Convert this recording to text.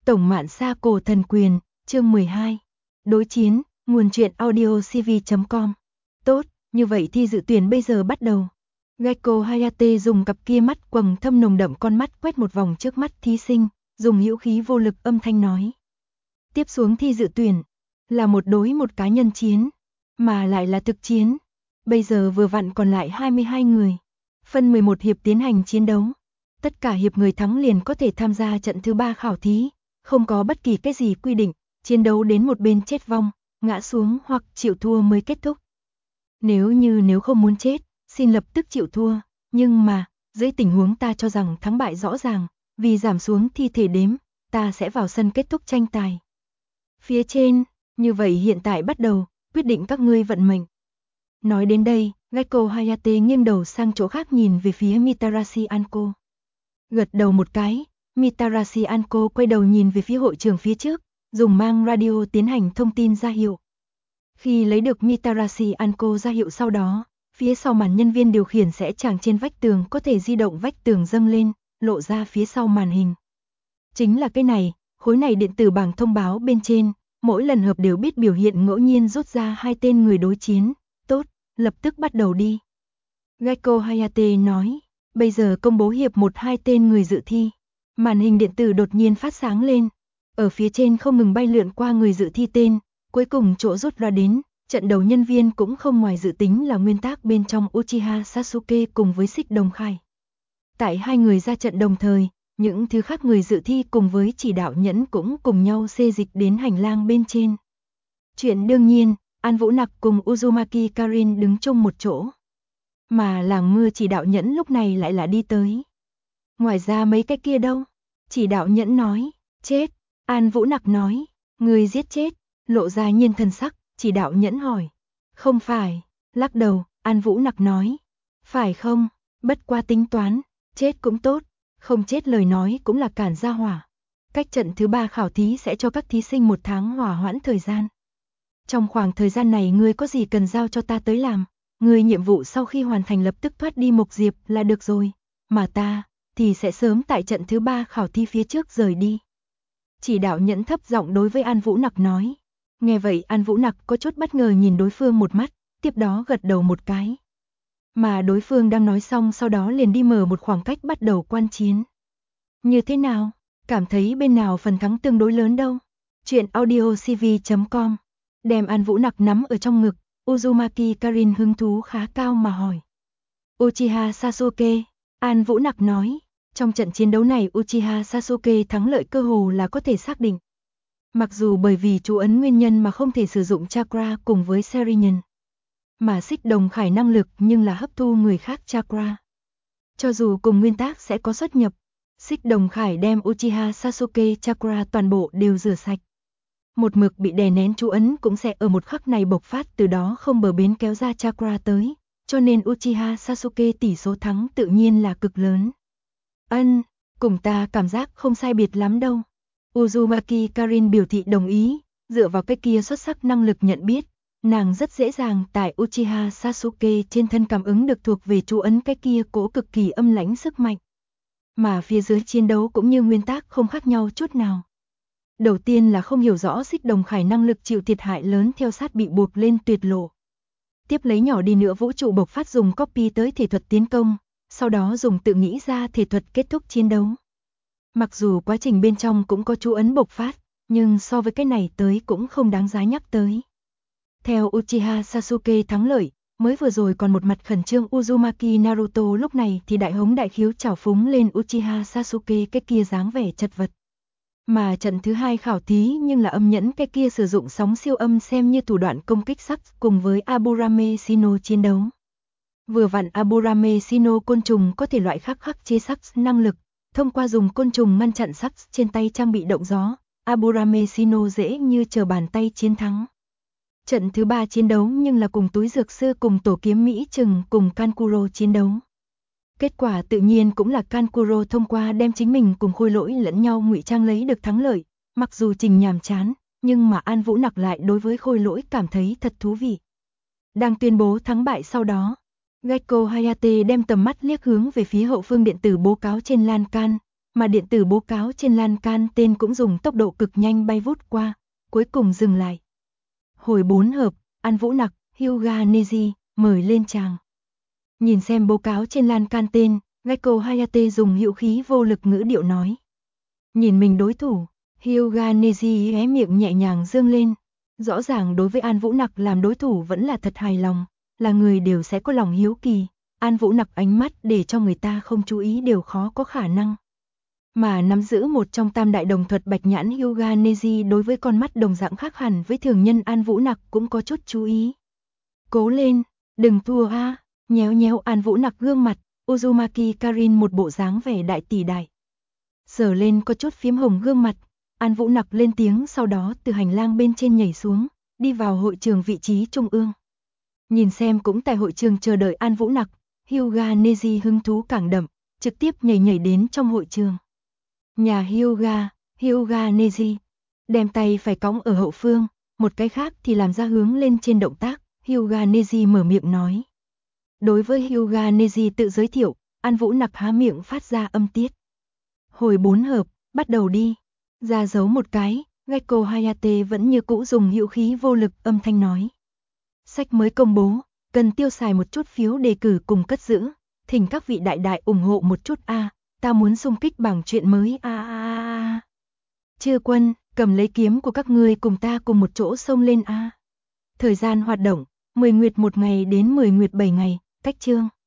Tổng Mạn Sa Cổ Thần Quyền, chương 12. Đối chiến, nguồn truyện audio cv.com. Tốt, như vậy thi dự tuyển bây giờ bắt đầu. Gecko Hayate dùng cặp kia mắt quầng thâm nồng đậm con mắt quét một vòng trước mắt thí sinh, dùng hữu khí vô lực âm thanh nói. Tiếp xuống thi dự tuyển, là một đối một cá nhân chiến, mà lại là thực chiến. Bây giờ vừa vặn còn lại 22 người. Phân 11 hiệp tiến hành chiến đấu. Tất cả hiệp người thắng liền có thể tham gia trận thứ 3 khảo thí. Không có bất kỳ cái gì quy định, chiến đấu đến một bên chết vong, ngã xuống hoặc chịu thua mới kết thúc. Nếu không muốn chết, xin lập tức chịu thua, nhưng mà, dưới tình huống ta cho rằng thắng bại rõ ràng, vì giảm xuống thi thể đếm, ta sẽ vào sân kết thúc tranh tài. Phía trên, như vậy hiện tại bắt đầu, quyết định các ngươi vận mệnh. Nói đến đây, Gecko Hayate nghiêng đầu sang chỗ khác nhìn về phía Mitarashi Anko. Gật đầu một cái, Mitarashi Anko quay đầu nhìn về phía hội trường phía trước, dùng mang radio tiến hành thông tin ra hiệu. Khi lấy được Mitarashi Anko ra hiệu sau đó, phía sau màn nhân viên điều khiển sẽ chàng trên vách tường có thể di động vách tường dâng lên, lộ ra phía sau màn hình. Chính là cái này, khối này điện tử bảng thông báo bên trên, mỗi lần hợp đều biết biểu hiện ngẫu nhiên rút ra 2 tên người đối chiến. Tốt, lập tức bắt đầu đi. Gecko Hayate nói, bây giờ công bố hiệp 1-2 tên người dự thi. Màn hình điện tử đột nhiên phát sáng lên. Ở phía trên không ngừng bay lượn qua người dự thi tên, cuối cùng chỗ rút ra đến, trận đầu nhân viên cũng không ngoài dự tính là nguyên tác bên trong Uchiha Sasuke cùng với Xích Đồng Khải. Tại hai người ra trận đồng thời, những thứ khác người dự thi cùng với chỉ đạo nhẫn cũng cùng nhau xê dịch đến hành lang bên trên. Chuyện đương nhiên, An Vũ Nặc cùng Uzumaki Karin đứng chung một chỗ. Mà làng mưa chỉ đạo nhẫn lúc này lại là đi tới. Ngoài ra mấy cái kia đâu? Chỉ đạo nhẫn nói, chết. An Vũ Nặc nói, người giết chết. Lộ ra nhiên thần sắc, chỉ đạo nhẫn hỏi. Không phải, lắc đầu, An Vũ Nặc nói. Phải không, bất qua tính toán, chết cũng tốt, không chết lời nói cũng là cản ra hỏa. Cách trận thứ 3 khảo thí sẽ cho các thí sinh 1 tháng hỏa hoãn thời gian. Trong khoảng thời gian này ngươi có gì cần giao cho ta tới làm, ngươi nhiệm vụ sau khi hoàn thành lập tức thoát đi Mộc Diệp là được rồi, mà ta thì sẽ sớm tại trận thứ 3 khảo thí phía trước rời đi. Chỉ đạo nhẫn thấp giọng đối với An Vũ Nặc nói. Nghe vậy An Vũ Nặc có chút bất ngờ nhìn đối phương một mắt, tiếp đó gật đầu một cái. Mà đối phương đang nói xong sau đó liền đi mở một khoảng cách bắt đầu quan chiến. Như thế nào? Cảm thấy bên nào phần thắng tương đối lớn đâu? Chuyện audio cv.com. Đem An Vũ Nặc nắm ở trong ngực, Uzumaki Karin hứng thú khá cao mà hỏi. Uchiha Sasuke, An Vũ Nặc nói, trong trận chiến đấu này Uchiha Sasuke thắng lợi cơ hồ là có thể xác định. Mặc dù bởi vì chú ấn nguyên nhân mà không thể sử dụng chakra cùng với Sharingan, mà Xích Đồng Khải năng lực nhưng là hấp thu người khác chakra. Cho dù cùng nguyên tác sẽ có xuất nhập, Xích Đồng Khải đem Uchiha Sasuke chakra toàn bộ đều rửa sạch. Một mực bị đè nén chú ấn cũng sẽ ở một khắc này bộc phát, từ đó không bờ bến kéo ra chakra tới, cho nên Uchiha Sasuke tỷ số thắng tự nhiên là cực lớn. Cùng ta cảm giác không sai biệt lắm đâu. Uzumaki Karin biểu thị đồng ý, dựa vào cái kia xuất sắc năng lực nhận biết, nàng rất dễ dàng tại Uchiha Sasuke trên thân cảm ứng được thuộc về chú ấn cái kia cỗ cực kỳ âm lãnh sức mạnh. Mà phía dưới chiến đấu cũng như nguyên tác không khác nhau chút nào. Đầu tiên là không hiểu rõ Xích Đồng Khải năng lực chịu thiệt hại lớn theo sát bị buộc lên tuyệt lộ. Tiếp lấy nhỏ đi nữa vũ trụ bộc phát dùng copy tới thể thuật tiến công, sau đó dùng tự nghĩ ra thể thuật kết thúc chiến đấu. Mặc dù quá trình bên trong cũng có chú ấn bộc phát, nhưng so với cái này tới cũng không đáng giá nhắc tới. Theo Uchiha Sasuke thắng lợi, mới vừa rồi còn một mặt khẩn trương Uzumaki Naruto lúc này thì đại hống đại khiếu chảo phúng lên Uchiha Sasuke cái kia dáng vẻ chật vật. Mà trận thứ 2 khảo thí nhưng là âm nhẫn cái kia sử dụng sóng siêu âm xem như thủ đoạn công kích sắc cùng với Aburame Shino chiến đấu. Vừa vặn Aburame Shino côn trùng có thể loại khắc chế sắc năng lực, thông qua dùng côn trùng ngăn chặn sắc trên tay trang bị động gió, Aburame Shino dễ như trở bàn tay chiến thắng. Trận thứ 3 chiến đấu nhưng là cùng túi dược sư cùng tổ kiếm Mỹ Trừng cùng Kankuro chiến đấu. Kết quả tự nhiên cũng là Kankuro thông qua đem chính mình cùng Khôi Lỗi lẫn nhau ngụy trang lấy được thắng lợi, mặc dù trình nhàm chán, nhưng mà An Vũ Nặc lại đối với Khôi Lỗi cảm thấy thật thú vị. Đang tuyên bố thắng bại sau đó, Gecko Hayate đem tầm mắt liếc hướng về phía hậu phương điện tử bố cáo trên lan can, mà điện tử bố cáo trên lan can tên cũng dùng tốc độ cực nhanh bay vút qua, cuối cùng dừng lại. Hồi 4 hợp, An Vũ Nặc, Hyuga Neji, mời lên tràng. Nhìn xem bố cáo trên lan can tên, Gecko Hayate dùng hữu khí vô lực ngữ điệu nói. Nhìn mình đối thủ, Hyuga Neji hé miệng nhẹ nhàng dương lên. Rõ ràng đối với An Vũ Nặc làm đối thủ vẫn là thật hài lòng, là người đều sẽ có lòng hiếu kỳ. An Vũ Nặc ánh mắt để cho người ta không chú ý đều khó có khả năng. Mà nắm giữ một trong tam đại đồng thuật bạch nhãn Hyuga Neji đối với con mắt đồng dạng khác hẳn với thường nhân An Vũ Nặc cũng có chút chú ý. Cố lên, đừng thua a, nhéo nhéo An Vũ Nặc gương mặt, Uzumaki Karin một bộ dáng vẻ đại tỷ đại. Sờ lên có chút phím hồng gương mặt, An Vũ Nặc lên tiếng sau đó từ hành lang bên trên nhảy xuống, đi vào hội trường vị trí trung ương. Nhìn xem cũng tại hội trường chờ đợi An Vũ Nặc, Hyuga Neji hứng thú càng đậm, trực tiếp nhảy đến trong hội trường. Nhà Hyuga Neji, đem tay phải cõng ở hậu phương, một cái khác thì làm ra hướng lên trên động tác, Hyuga Neji mở miệng nói. Đối với Hyuga Neji tự giới thiệu, An Vũ Nặc há miệng phát ra âm tiết. Hồi 4 hợp, bắt đầu đi. Ra dấu một cái, Gecko Hayate vẫn như cũ dùng hữu khí vô lực âm thanh nói. Sách mới công bố, cần tiêu xài một chút phiếu đề cử cùng cất giữ, thỉnh các vị đại đại ủng hộ một chút a, ta muốn xung kích bảng truyện mới a. Chư quân, cầm lấy kiếm của các ngươi cùng ta cùng một chỗ xông lên a. Thời gian hoạt động, 10 nguyệt 1 ngày đến 10 nguyệt 7 ngày, cách chương